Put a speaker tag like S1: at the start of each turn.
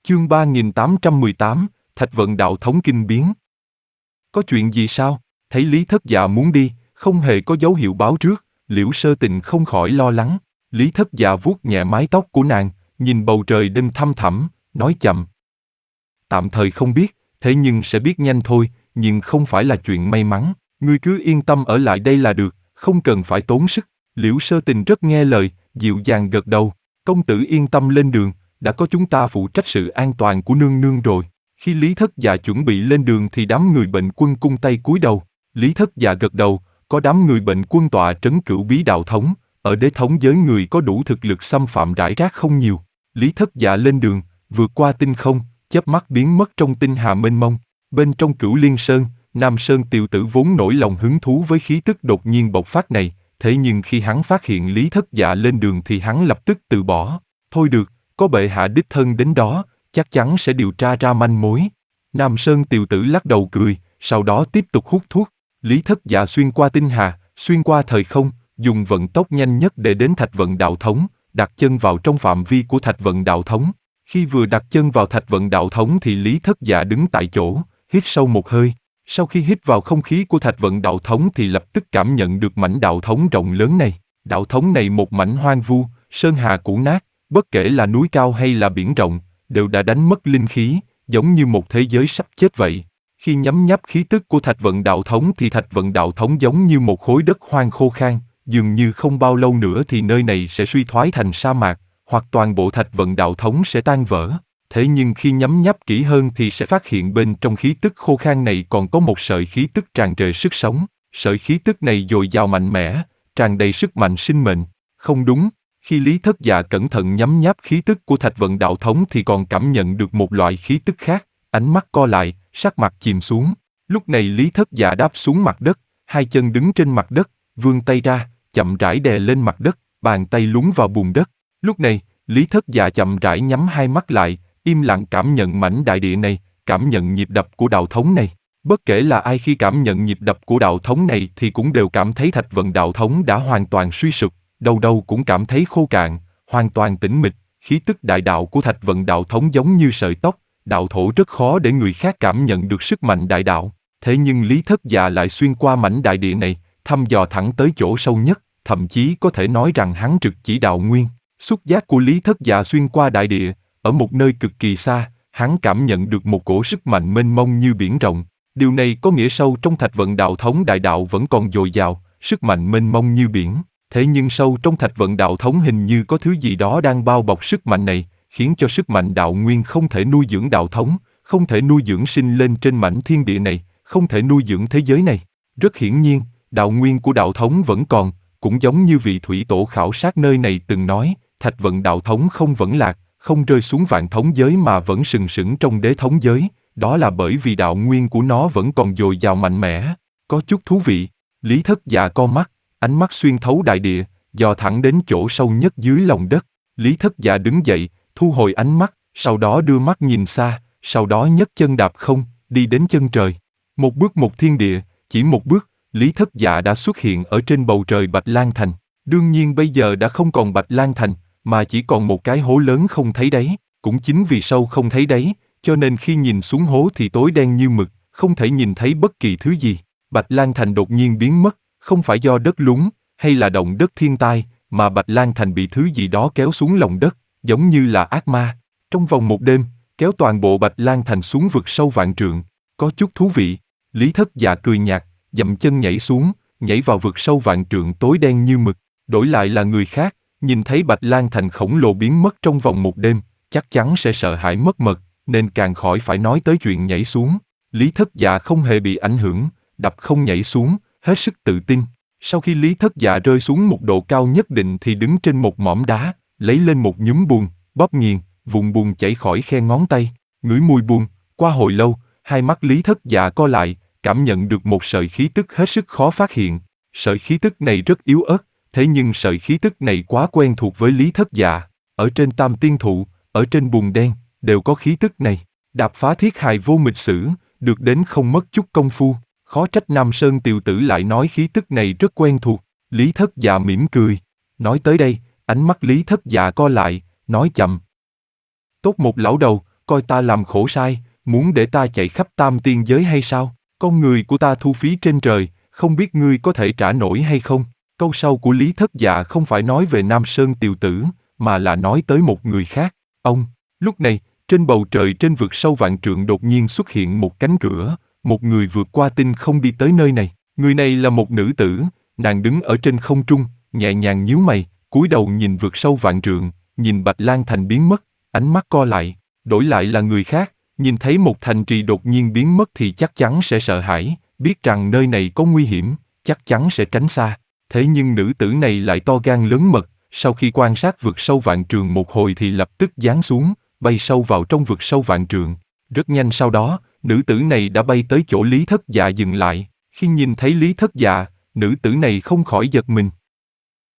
S1: Chương 3818, Thạch Vận Đạo Thống kinh biến. Có chuyện gì sao? Thấy Lý Thất Dạ muốn đi, không hề có dấu hiệu báo trước, Liễu Sơ Tình không khỏi lo lắng. Lý Thất Dạ vuốt nhẹ mái tóc của nàng, nhìn bầu trời đêm thăm thẳm, nói chậm. Tạm thời không biết, thế nhưng sẽ biết nhanh thôi, nhưng không phải là chuyện may mắn. Ngươi cứ yên tâm ở lại đây là được, không cần phải tốn sức. Liễu Sơ Tình rất nghe lời, dịu dàng gật đầu. Công tử yên tâm lên đường, đã có chúng ta phụ trách sự an toàn của nương nương rồi. Khi Lý Thất Dạ chuẩn bị lên đường thì đám người bệnh quân cung tay cúi đầu. Lý Thất Dạ gật đầu, có đám người bệnh quân tọa trấn Cửu Bí Đạo Thống, ở đế thống giới người có đủ thực lực xâm phạm rải rác không nhiều. Lý Thất Dạ lên đường, vượt qua tinh không, chớp mắt biến mất trong tinh hà mênh mông. Bên trong Cửu Liên Sơn, Nam Sơn Tiều Tử vốn nổi lòng hứng thú với khí tức đột nhiên bộc phát này, thế nhưng khi hắn phát hiện Lý Thất Dạ lên đường thì hắn lập tức từ bỏ. Thôi được, có bệ hạ đích thân đến đó, chắc chắn sẽ điều tra ra manh mối. Nam Sơn Tiều Tử lắc đầu cười, sau đó tiếp tục hút thuốc. Lý Thất Dạ xuyên qua tinh hà, xuyên qua thời không, dùng vận tốc nhanh nhất để đến Thạch Vận Đạo Thống, đặt chân vào trong phạm vi của Thạch Vận Đạo Thống. Khi vừa đặt chân vào Thạch Vận Đạo Thống thì Lý Thất Dạ đứng tại chỗ, hít sâu một hơi. Sau khi hít vào không khí của Thạch Vận Đạo Thống thì lập tức cảm nhận được mảnh đạo thống rộng lớn này. Đạo thống này một mảnh hoang vu, sơn hà cũ nát, bất kể là núi cao hay là biển rộng, đều đã đánh mất linh khí, giống như một thế giới sắp chết vậy. Khi nhấm nháp khí tức của Thạch Vận Đạo Thống thì Thạch Vận Đạo Thống giống như một khối đất hoang khô khan, dường như không bao lâu nữa thì nơi này sẽ suy thoái thành sa mạc, hoặc toàn bộ Thạch Vận Đạo Thống sẽ tan vỡ. Thế nhưng khi nhấm nháp kỹ hơn thì sẽ phát hiện bên trong khí tức khô khan này còn có một sợi khí tức tràn trề sức sống. Sợi khí tức này dồi dào mạnh mẽ, tràn đầy sức mạnh sinh mệnh. Không đúng, khi Lý Thất Dạ cẩn thận nhấm nháp khí tức của Thạch Vận Đạo Thống thì còn cảm nhận được một loại khí tức khác, ánh mắt co lại, sắc mặt chìm xuống. Lúc này Lý Thất Dạ đáp xuống mặt đất, hai chân đứng trên mặt đất, vươn tay ra, chậm rãi đè lên mặt đất, bàn tay lún vào bùn đất. Lúc này, Lý Thất Dạ chậm rãi nhắm hai mắt lại, im lặng cảm nhận mảnh đại địa này, cảm nhận nhịp đập của đạo thống này. Bất kể là ai khi cảm nhận nhịp đập của đạo thống này thì cũng đều cảm thấy Thạch Vận Đạo Thống đã hoàn toàn suy sụp, đâu đâu cũng cảm thấy khô cạn, hoàn toàn tĩnh mịch. Khí tức đại đạo của Thạch Vận Đạo Thống giống như sợi tóc, đạo thổ rất khó để người khác cảm nhận được sức mạnh đại đạo. Thế nhưng Lý Thất Dạ lại xuyên qua mảnh đại địa này, thăm dò thẳng tới chỗ sâu nhất, thậm chí có thể nói rằng hắn trực chỉ đạo nguyên. Xúc giác của Lý Thất Dạ xuyên qua đại địa, ở một nơi cực kỳ xa, hắn cảm nhận được một cổ sức mạnh mênh mông như biển rộng. Điều này có nghĩa sâu trong Thạch Vận Đạo Thống đại đạo vẫn còn dồi dào, sức mạnh mênh mông như biển. Thế nhưng sâu trong Thạch Vận Đạo Thống hình như có thứ gì đó đang bao bọc sức mạnh này, khiến cho sức mạnh đạo nguyên không thể nuôi dưỡng đạo thống, không thể nuôi dưỡng sinh lên trên mảnh thiên địa này, không thể nuôi dưỡng thế giới này. Rất hiển nhiên, đạo nguyên của đạo thống vẫn còn, cũng giống như vị thủy tổ khảo sát nơi này từng nói, Thạch Vận Đạo Thống không vẫn lạc, không rơi xuống vạn thống giới mà vẫn sừng sững trong đế thống giới, đó là bởi vì đạo nguyên của nó vẫn còn dồi dào mạnh mẽ. Có chút thú vị. Lý Thất Dạ co mắt, ánh mắt xuyên thấu đại địa, dò thẳng đến chỗ sâu nhất dưới lòng đất. Lý Thất Dạ đứng dậy, thu hồi ánh mắt, sau đó đưa mắt nhìn xa, sau đó nhấc chân đạp không, đi đến chân trời. Một bước một thiên địa, chỉ một bước, Lý Thất Dạ đã xuất hiện ở trên bầu trời Bạch Lan Thành. Đương nhiên bây giờ đã không còn Bạch Lan Thành, mà chỉ còn một cái hố lớn không thấy đáy. Cũng chính vì sâu không thấy đáy, cho nên khi nhìn xuống hố thì tối đen như mực, không thể nhìn thấy bất kỳ thứ gì. Bạch Lan Thành đột nhiên biến mất, không phải do đất lún, hay là động đất thiên tai, mà Bạch Lan Thành bị thứ gì đó kéo xuống lòng đất, giống như là ác ma. Trong vòng một đêm, kéo toàn bộ Bạch Lan Thành xuống vực sâu vạn trượng. Có chút thú vị. Lý Thất Dạ cười nhạt, dậm chân nhảy xuống, nhảy vào vực sâu vạn trượng tối đen như mực. Đổi lại là người khác, nhìn thấy Bạch Lan Thành khổng lồ biến mất trong vòng một đêm, chắc chắn sẽ sợ hãi mất mật, nên càng khỏi phải nói tới chuyện nhảy xuống. Lý Thất Dạ không hề bị ảnh hưởng, đập không nhảy xuống, hết sức tự tin. Sau khi Lý Thất Dạ rơi xuống một độ cao nhất định thì đứng trên một mỏm đá, lấy lên một nhúm bùn, bóp nghiền, vụn bùn chảy khỏi khe ngón tay, ngửi mùi bùn. Qua hồi lâu, hai mắt Lý Thất Dạ co lại, cảm nhận được một sợi khí tức hết sức khó phát hiện. Sợi khí tức này rất yếu ớt, thế nhưng sợi khí tức này quá quen thuộc với Lý Thất Dạ. Ở trên Tam Tiên Thụ, ở trên bùn đen, đều có khí tức này. Đạp phá thiết hài vô mịch sử, được đến không mất chút công phu. Khó trách Nam Sơn Tiều Tử lại nói khí tức này rất quen thuộc. Lý Thất Dạ mỉm cười. Nói tới đây, ánh mắt Lý Thất Dạ co lại, nói chậm. Tốt một lão đầu, coi ta làm khổ sai, muốn để ta chạy khắp tam tiên giới hay sao? Con người của ta thu phí trên trời, không biết ngươi có thể trả nổi hay không? Câu sau của Lý Thất Dạ không phải nói về Nam Sơn Tiều Tử, mà là nói tới một người khác. Lúc này, trên bầu trời trên vực sâu vạn trượng đột nhiên xuất hiện một cánh cửa, một người vượt qua tinh không đi tới nơi này. Người này là một nữ tử, nàng đứng ở trên không trung, nhẹ nhàng nhíu mày, cúi đầu nhìn vực sâu vạn trượng, nhìn Bạch Lan Thành biến mất, ánh mắt co lại, đổi lại là người khác, nhìn thấy một thành trì đột nhiên biến mất thì chắc chắn sẽ sợ hãi, biết rằng nơi này có nguy hiểm, chắc chắn sẽ tránh xa. Thế nhưng nữ tử này lại to gan lớn mật, sau khi quan sát vực sâu vạn trượng một hồi thì lập tức giáng xuống, bay sâu vào trong vực sâu vạn trượng. Rất nhanh sau đó, nữ tử này đã bay tới chỗ Lý Thất Dạ dừng lại. Khi nhìn thấy Lý Thất Dạ, nữ tử này không khỏi giật mình.